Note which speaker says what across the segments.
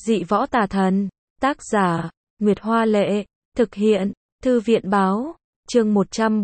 Speaker 1: Dị võ tà thần. Tác giả, Nguyệt Hoa Lệ. Thực hiện, Thư viện Báo. Chương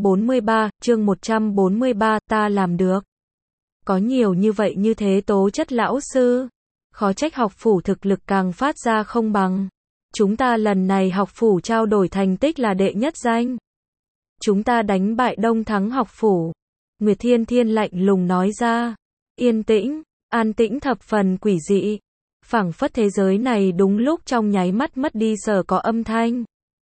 Speaker 1: 143, ta làm được. Có nhiều như vậy như thế tố chất lão sư. Khó trách học phủ thực lực càng phát ra không bằng. Chúng ta lần này học phủ trao đổi thành tích là đệ nhất danh. Chúng ta đánh bại Đông Thắng học phủ. Nguyệt Thiên Thiên lạnh lùng nói ra. Yên tĩnh, an tĩnh thập phần quỷ dị. Phảng phất thế giới này đúng lúc trong nháy mắt mất đi sở có âm thanh.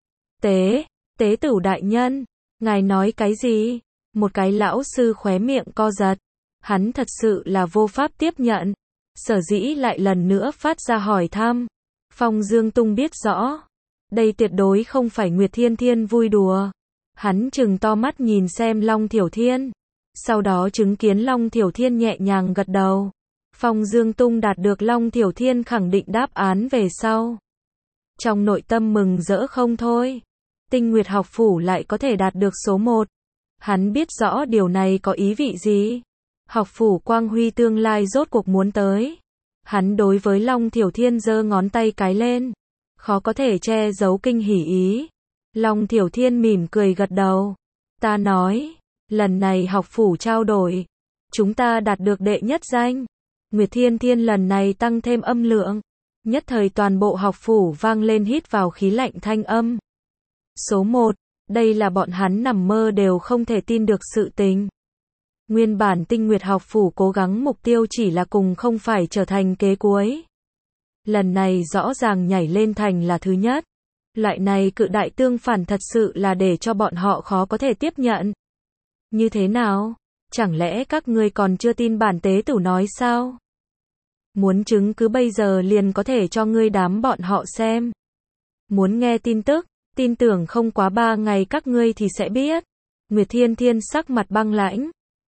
Speaker 1: Tế tử đại nhân, ngài nói cái gì? Một cái lão sư khóe miệng co giật. Hắn thật sự là vô pháp tiếp nhận. Sở dĩ lại lần nữa phát ra hỏi thăm. Phong Dương Tung biết rõ. Đây tuyệt đối không phải Nguyệt Thiên Thiên vui đùa. Hắn trừng to mắt nhìn xem Long Thiểu Thiên. Sau đó chứng kiến Long Thiểu Thiên nhẹ nhàng gật đầu. Phong Dương Tung đạt được Long Thiểu Thiên khẳng định đáp án về sau. Trong nội tâm mừng rỡ không thôi. Tinh Nguyệt học phủ lại có thể đạt được số 1. Hắn biết rõ điều này có ý vị gì. Học phủ quang huy tương lai rốt cuộc muốn tới. Hắn đối với Long Thiểu Thiên giơ ngón tay cái lên. Khó có thể che giấu kinh hỉ ý. Long Thiểu Thiên mỉm cười gật đầu. Ta nói, lần này học phủ trao đổi. Chúng ta đạt được đệ nhất danh. Nguyệt Thiên Thiên lần này tăng thêm âm lượng. Nhất thời toàn bộ học phủ vang lên hít vào khí lạnh thanh âm. Số 1, đây là bọn hắn nằm mơ đều không thể tin được sự tình. Nguyên bản Tinh Nguyệt học phủ cố gắng mục tiêu chỉ là cùng không phải trở thành kế cuối. Lần này rõ ràng nhảy lên thành là thứ nhất. Loại này cự đại tương phản thật sự là để cho bọn họ khó có thể tiếp nhận. Như thế nào? Chẳng lẽ các ngươi còn chưa tin bản tế tử nói sao? Muốn chứng cứ bây giờ liền có thể cho ngươi đám bọn họ xem. Muốn nghe tin tức, tin tưởng không quá 3 ngày các ngươi thì sẽ biết. Nguyệt Thiên Thiên sắc mặt băng lãnh.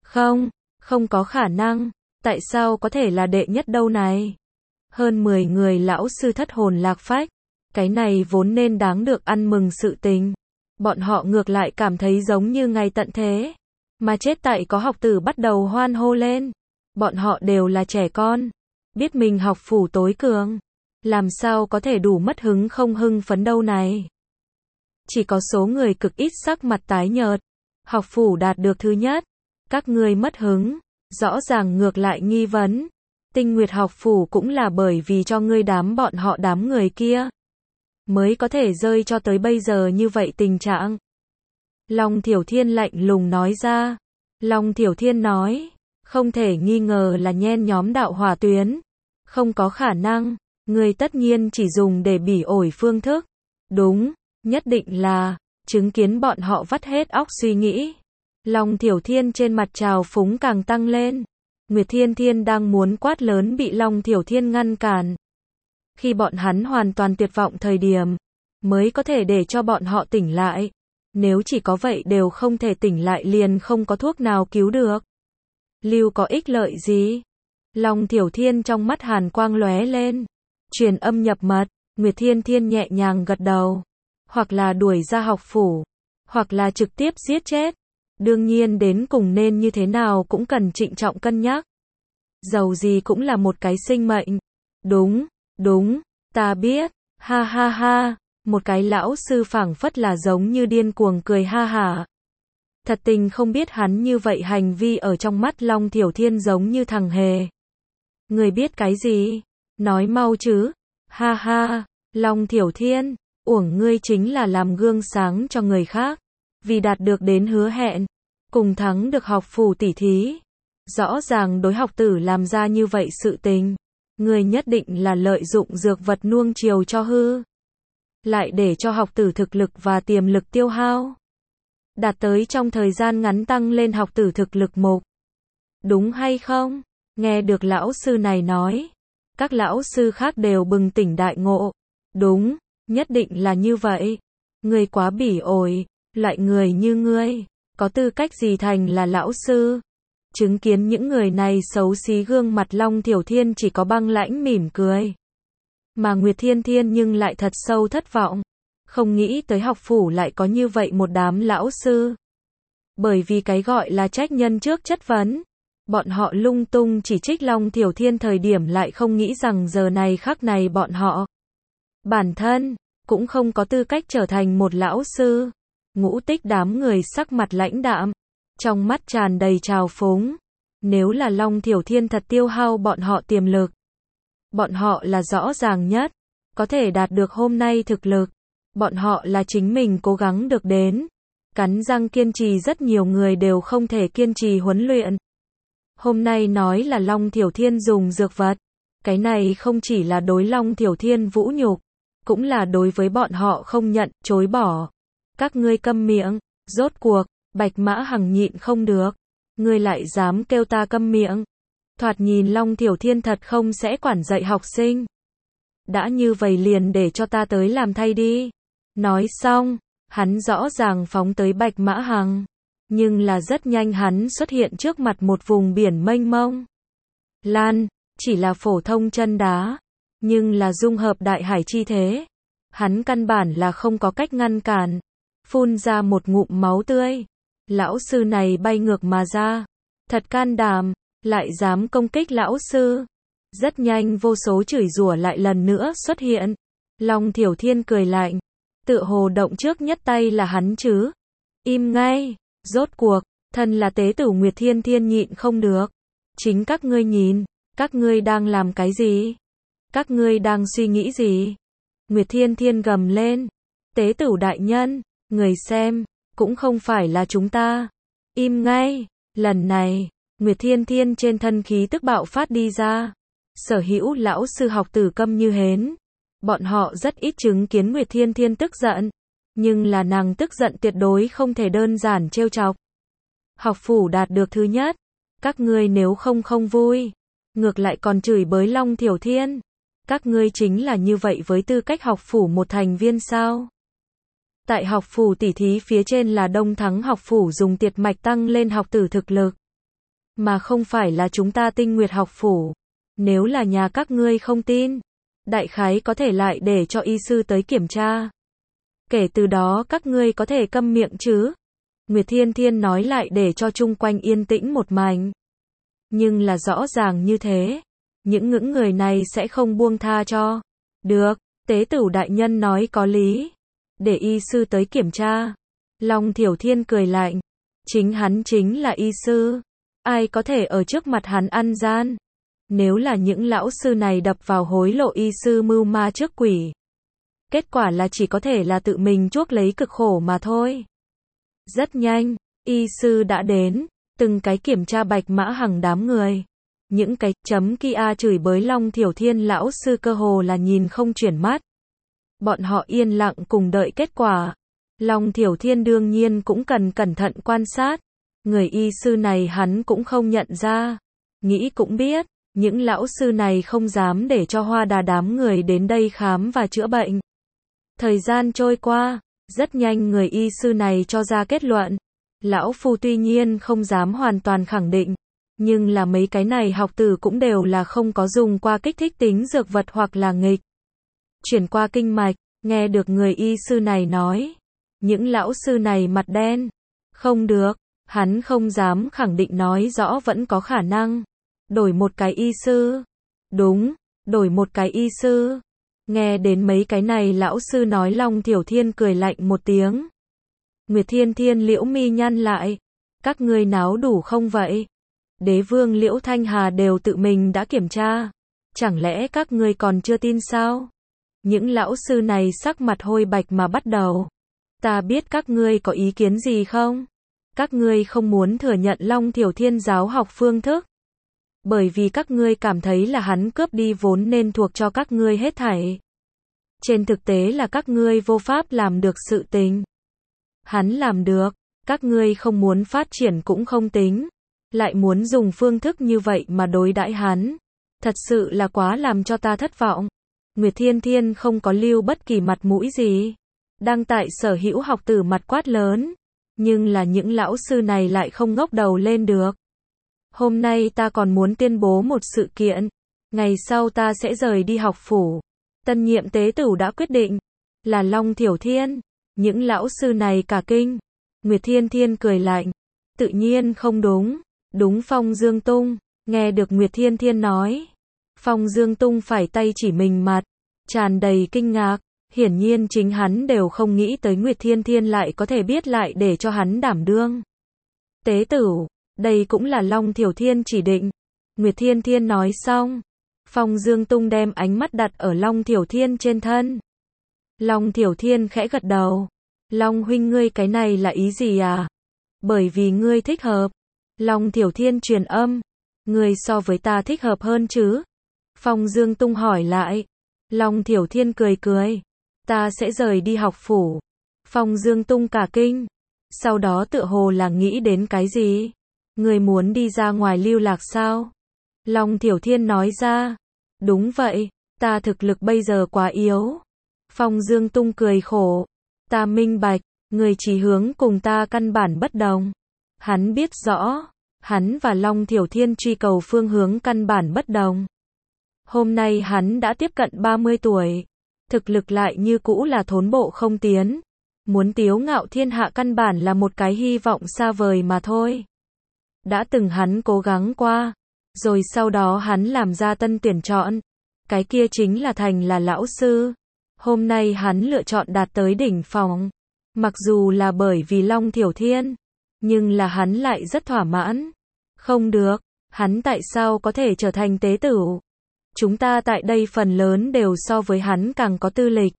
Speaker 1: Không có khả năng. Tại sao có thể là đệ nhất đâu này? Hơn 10 người lão sư thất hồn lạc phách. Cái này vốn nên đáng được ăn mừng sự tình. Bọn họ ngược lại cảm thấy giống như ngày tận thế. Mà chết tại có học tử bắt đầu hoan hô lên. Bọn họ đều là trẻ con. Biết mình học phủ tối cường. Làm sao có thể đủ mất hứng không hưng phấn đâu này. Chỉ có số người cực ít sắc mặt tái nhợt. Học phủ đạt được thứ nhất. Các ngươi mất hứng. Rõ ràng ngược lại nghi vấn. Tinh Nguyệt học phủ cũng là bởi vì cho ngươi bọn họ đám người kia. Mới có thể rơi cho tới bây giờ như vậy tình trạng. Long Thiểu Thiên lạnh lùng nói ra. Long Thiểu Thiên nói. Không thể nghi ngờ là nhen nhóm đạo hỏa tuyến. Không có khả năng. Ngươi tất nhiên chỉ dùng để bỉ ổi phương thức. Đúng, nhất định là. Chứng kiến bọn họ vắt hết óc suy nghĩ. Long Thiểu Thiên trên mặt trào phúng càng tăng lên. Nguyệt Thiên Thiên đang muốn quát lớn bị Long Thiểu Thiên ngăn cản. Khi bọn hắn hoàn toàn tuyệt vọng thời điểm, mới có thể để cho bọn họ tỉnh lại. Nếu chỉ có vậy đều không thể tỉnh lại liền không có thuốc nào cứu được. Lưu có ích lợi gì? Long Thiểu Thiên trong mắt hàn quang lóe lên. Truyền âm nhập mật, Nguyệt Thiên Thiên nhẹ nhàng gật đầu. Hoặc là đuổi ra học phủ, hoặc là trực tiếp giết chết. Đương nhiên đến cùng nên như thế nào cũng cần trịnh trọng cân nhắc. Dầu gì cũng là một cái sinh mệnh. Đúng, ta biết, ha ha ha, một cái lão sư phảng phất là giống như điên cuồng cười ha hả. Thật tình không biết hắn như vậy hành vi ở trong mắt Long Thiểu Thiên giống như thằng hề. Người biết cái gì? Nói mau chứ. Ha ha, Long Thiểu Thiên, uổng ngươi chính là làm gương sáng cho người khác. Vì đạt được đến hứa hẹn, cùng thắng được học phủ tỷ thí. Rõ ràng đối học tử làm ra như vậy sự tình. Người nhất định là lợi dụng dược vật nuông chiều cho hư. Lại để cho học tử thực lực và tiềm lực tiêu hao. Đạt tới trong thời gian ngắn tăng lên học tử thực lực mục. Đúng hay không? Nghe được lão sư này nói. Các lão sư khác đều bừng tỉnh đại ngộ. Đúng, nhất định là như vậy. Ngươi quá bỉ ổi. Loại người như ngươi, có tư cách gì thành là lão sư? Chứng kiến những người này xấu xí gương mặt Long Thiểu Thiên chỉ có băng lãnh mỉm cười. Mà Nguyệt Thiên Thiên nhưng lại thật sâu thất vọng. Không nghĩ tới học phủ lại có như vậy một đám lão sư. Bởi vì cái gọi là trách nhân trước chất vấn. Bọn họ lung tung chỉ trích Long Thiểu Thiên thời điểm lại không nghĩ rằng giờ này khắc này bọn họ Bản thân, cũng không có tư cách trở thành một lão sư. Ngũ Tích đám người sắc mặt lãnh đạm, trong mắt tràn đầy trào phúng. Nếu là Long Thiểu Thiên thật tiêu hao bọn họ tiềm lực, bọn họ là rõ ràng nhất, có thể đạt được hôm nay thực lực. Bọn họ là chính mình cố gắng được đến. Cắn răng kiên trì, rất nhiều người đều không thể kiên trì huấn luyện. Hôm nay nói là Long Thiểu Thiên dùng dược vật. Cái này không chỉ là đối Long Thiểu Thiên vũ nhục, cũng là đối với bọn họ không nhận, chối bỏ. Các ngươi câm miệng, rốt cuộc, Bạch Mã Hằng nhịn không được. Ngươi lại dám kêu ta câm miệng. Thoạt nhìn Long Thiểu Thiên thật không sẽ quản dạy học sinh. Đã như vậy liền để cho ta tới làm thay đi. Nói xong, hắn rõ ràng phóng tới Bạch Mã Hằng. Nhưng là rất nhanh hắn xuất hiện trước mặt một vùng biển mênh mông. Lan, chỉ là phổ thông chân đá, nhưng là dung hợp đại hải chi thế. Hắn căn bản là không có cách ngăn cản. Phun ra một ngụm máu tươi. Lão sư này bay ngược mà ra. Thật can đảm, lại dám công kích lão sư. Rất nhanh vô số chửi rủa lại lần nữa xuất hiện. Long Thiểu Thiên cười lạnh. Tựa hồ động trước nhất tay là hắn chứ. Im ngay, rốt cuộc, thân là tế tử Nguyệt Thiên Thiên nhịn không được. Chính các ngươi nhìn, các ngươi đang làm cái gì? Các ngươi đang suy nghĩ gì? Nguyệt Thiên Thiên gầm lên. Tế tử đại nhân, người xem, cũng không phải là chúng ta. Im ngay, lần này, Nguyệt Thiên Thiên trên thân khí tức bạo phát đi ra. Sở hữu lão sư học tử câm như hến. Bọn họ rất ít chứng kiến Nguyệt Thiên Thiên tức giận. Nhưng là nàng tức giận tuyệt đối không thể đơn giản trêu chọc. Học phủ đạt được thứ nhất. Các ngươi nếu không vui. Ngược lại còn chửi bới Long Thiểu Thiên. Các ngươi chính là như vậy với tư cách học phủ một thành viên sao? Tại học phủ tỷ thí phía trên là Đông Thắng học phủ dùng tiệt mạch tăng lên học tử thực lực. Mà không phải là chúng ta Tinh Nguyệt học phủ. Nếu là nhà các ngươi không tin, đại khái có thể lại để cho y sư tới kiểm tra. Kể từ đó các ngươi có thể câm miệng chứ. Nguyệt Thiên Thiên nói lại để cho chung quanh yên tĩnh một mảnh. Nhưng là rõ ràng như thế. Những người này sẽ không buông tha cho. Được, tế tử đại nhân nói có lý. Để y sư tới kiểm tra. Long Thiểu Thiên cười lạnh. Chính hắn chính là y sư. Ai có thể ở trước mặt hắn ăn gian. Nếu là những lão sư này đập vào hối lộ y sư mưu ma trước quỷ. Kết quả là chỉ có thể là tự mình chuốc lấy cực khổ mà thôi. Rất nhanh, y sư đã đến. Từng cái kiểm tra Bạch Mã Hằng đám người. Những cái chấm kia chửi bới Long Thiểu Thiên lão sư cơ hồ là nhìn không chuyển mắt. Bọn họ yên lặng cùng đợi kết quả. Long Thiểu Thiên đương nhiên cũng cần cẩn thận quan sát. Người y sư này hắn cũng không nhận ra. Nghĩ cũng biết, những lão sư này không dám để cho Hoa Đà đám người đến đây khám và chữa bệnh. Thời gian trôi qua, rất nhanh người y sư này cho ra kết luận. Lão phu tuy nhiên không dám hoàn toàn khẳng định, nhưng là mấy cái này học tử cũng đều là không có dùng qua kích thích tính dược vật hoặc là nghịch chuyển qua kinh mạch. Nghe được người y sư này nói, những lão sư này mặt đen. Không được, hắn không dám khẳng định, nói rõ vẫn có khả năng. Đổi một cái y sư. Đúng, đổi một cái y sư. Nghe đến mấy cái này lão sư nói, Long Thiểu Thiên cười lạnh một tiếng. Nguyệt Thiên Thiên liễu mi nhăn lại. Các ngươi náo đủ không vậy? Đế vương Liễu Thanh Hà đều tự mình đã kiểm tra. Chẳng lẽ các ngươi còn chưa tin sao? Những lão sư này sắc mặt hôi bạch mà bắt đầu. Ta biết các ngươi có ý kiến gì không? Các ngươi không muốn thừa nhận Long Thiểu Thiên giáo học phương thức. Bởi vì các ngươi cảm thấy là hắn cướp đi vốn nên thuộc cho các ngươi hết thảy. Trên thực tế là các ngươi vô pháp làm được sự tình. Hắn làm được, các ngươi không muốn phát triển cũng không tính. Lại muốn dùng phương thức như vậy mà đối đãi hắn. Thật sự là quá làm cho ta thất vọng. Nguyệt Thiên Thiên không có lưu bất kỳ mặt mũi gì. Đang tại sở hữu học tử mặt quát lớn. Nhưng là những lão sư này lại không ngóc đầu lên được. Hôm nay ta còn muốn tuyên bố một sự kiện. Ngày sau ta sẽ rời đi học phủ. Tân nhiệm tế tử đã quyết định. Là Long Thiểu Thiên. Những lão sư này cả kinh. Nguyệt Thiên Thiên cười lạnh. Tự nhiên không đúng. Đúng Phong Dương Tung. Nghe được Nguyệt Thiên Thiên nói. Phong Dương Tung phải tay chỉ mình mặt. tràn đầy kinh ngạc. Hiển nhiên chính hắn đều không nghĩ tới Nguyệt Thiên Thiên lại có thể biết lại để cho hắn đảm đương. Tế tử, đây cũng là Long Thiểu Thiên chỉ định. Nguyệt Thiên Thiên nói xong, Phong Dương Tung đem ánh mắt đặt ở Long Thiểu Thiên trên thân. Long Thiểu Thiên khẽ gật đầu. Long huynh ngươi cái này là ý gì à? Bởi vì ngươi thích hợp. Long Thiểu Thiên truyền âm. Ngươi so với ta thích hợp hơn chứ? Phong Dương Tung hỏi lại. Long Thiểu Thiên cười cười. Ta sẽ rời đi học phủ. Phong Dương Tung cả kinh. Sau đó tựa hồ là nghĩ đến cái gì? Ngươi muốn đi ra ngoài lưu lạc sao? Long Thiểu Thiên nói ra. Đúng vậy, ta thực lực bây giờ quá yếu. Phong Dương Tung cười khổ. Ta minh bạch, người chỉ hướng cùng ta căn bản bất đồng. Hắn biết rõ, hắn và Long Thiểu Thiên truy cầu phương hướng căn bản bất đồng. Hôm nay hắn đã tiếp cận 30 tuổi. Thực lực lại như cũ là thốn bộ không tiến. Muốn tiếu ngạo thiên hạ căn bản là một cái hy vọng xa vời mà thôi. Đã từng hắn cố gắng qua. Rồi sau đó hắn làm ra tân tuyển chọn. Cái kia chính là thành là lão sư. Hôm nay hắn lựa chọn đạt tới đỉnh phong. Mặc dù là bởi vì Long Thiểu Thiên. Nhưng là hắn lại rất thỏa mãn. Không được, hắn tại sao có thể trở thành tế tử? Chúng ta tại đây phần lớn đều so với hắn càng có tư lịch.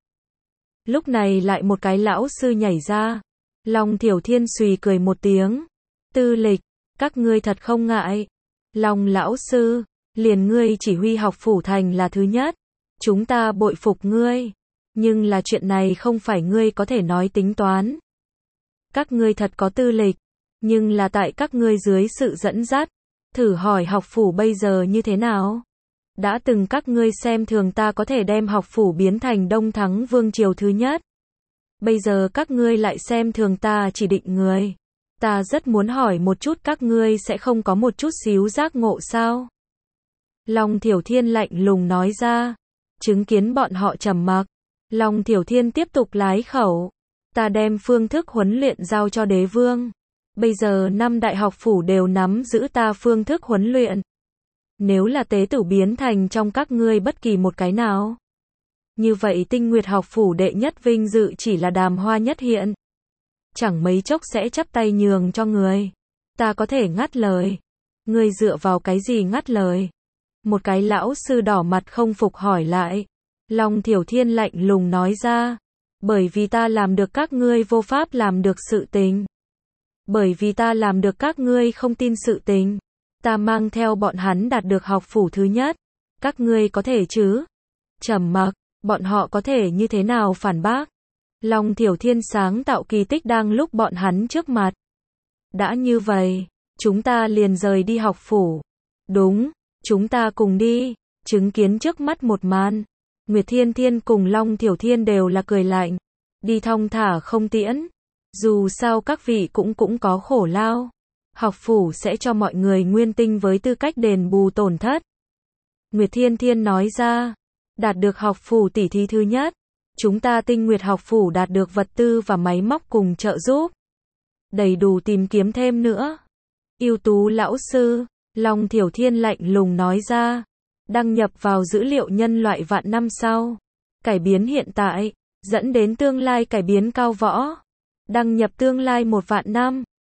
Speaker 1: Lúc này lại một cái lão sư nhảy ra. Long Thiểu Thiên xùy cười một tiếng. Tư lịch, các ngươi thật không ngại. Long lão sư, liền ngươi chỉ huy học phủ thành là thứ nhất. Chúng ta bội phục ngươi. Nhưng là chuyện này không phải ngươi có thể nói tính toán. Các ngươi thật có tư lịch. Nhưng là tại các ngươi dưới sự dẫn dắt. Thử hỏi học phủ bây giờ như thế nào? Đã từng các ngươi xem thường ta có thể đem học phủ biến thành Đông Thắng Vương Triều thứ nhất. Bây giờ các ngươi lại xem thường ta chỉ định người. Ta rất muốn hỏi một chút các ngươi sẽ không có một chút xíu giác ngộ sao? Long Thiểu Thiên lạnh lùng nói ra. Chứng kiến bọn họ trầm mặc. Long Thiểu Thiên tiếp tục lái khẩu. Ta đem phương thức huấn luyện giao cho đế vương. Bây giờ 5 đại học phủ đều nắm giữ ta phương thức huấn luyện. Nếu là tế tử biến thành trong các ngươi bất kỳ một cái nào. Như vậy Tinh Nguyệt học phủ đệ nhất vinh dự chỉ là Đàm Hoa Nhất hiện. Chẳng mấy chốc sẽ chắp tay nhường cho người. Ta có thể ngắt lời. Ngươi dựa vào cái gì ngắt lời? Một cái lão sư đỏ mặt không phục hỏi lại. Long Thiểu Thiên lạnh lùng nói ra. Bởi vì ta làm được các ngươi vô pháp làm được sự tình. Bởi vì ta làm được các ngươi không tin sự tình. Ta mang theo bọn hắn đạt được học phủ thứ nhất. Các ngươi có thể chứ? Trầm mặc, bọn họ có thể như thế nào phản bác? Long Thiểu Thiên sáng tạo kỳ tích đang lúc bọn hắn trước mặt. Đã như vậy, chúng ta liền rời đi học phủ. Đúng, chúng ta cùng đi. Chứng kiến trước mắt một màn. Nguyệt Thiên Thiên cùng Long Thiểu Thiên đều là cười lạnh. Đi thong thả không tiễn. Dù sao các vị cũng có khổ lao. Học phủ sẽ cho mọi người nguyên tinh với tư cách đền bù tổn thất. Nguyệt Thiên Thiên nói ra. Đạt được học phủ tỷ thí thứ nhất. Chúng ta Tinh Nguyệt học phủ đạt được vật tư và máy móc cùng trợ giúp. Đầy đủ tìm kiếm thêm nữa. Ưu tú lão sư. Long Thiểu Thiên lạnh lùng nói ra. Đăng nhập vào dữ liệu nhân loại vạn năm sau. Cải biến hiện tại. Dẫn đến tương lai cải biến cao võ. Đăng nhập tương lai 1 vạn năm.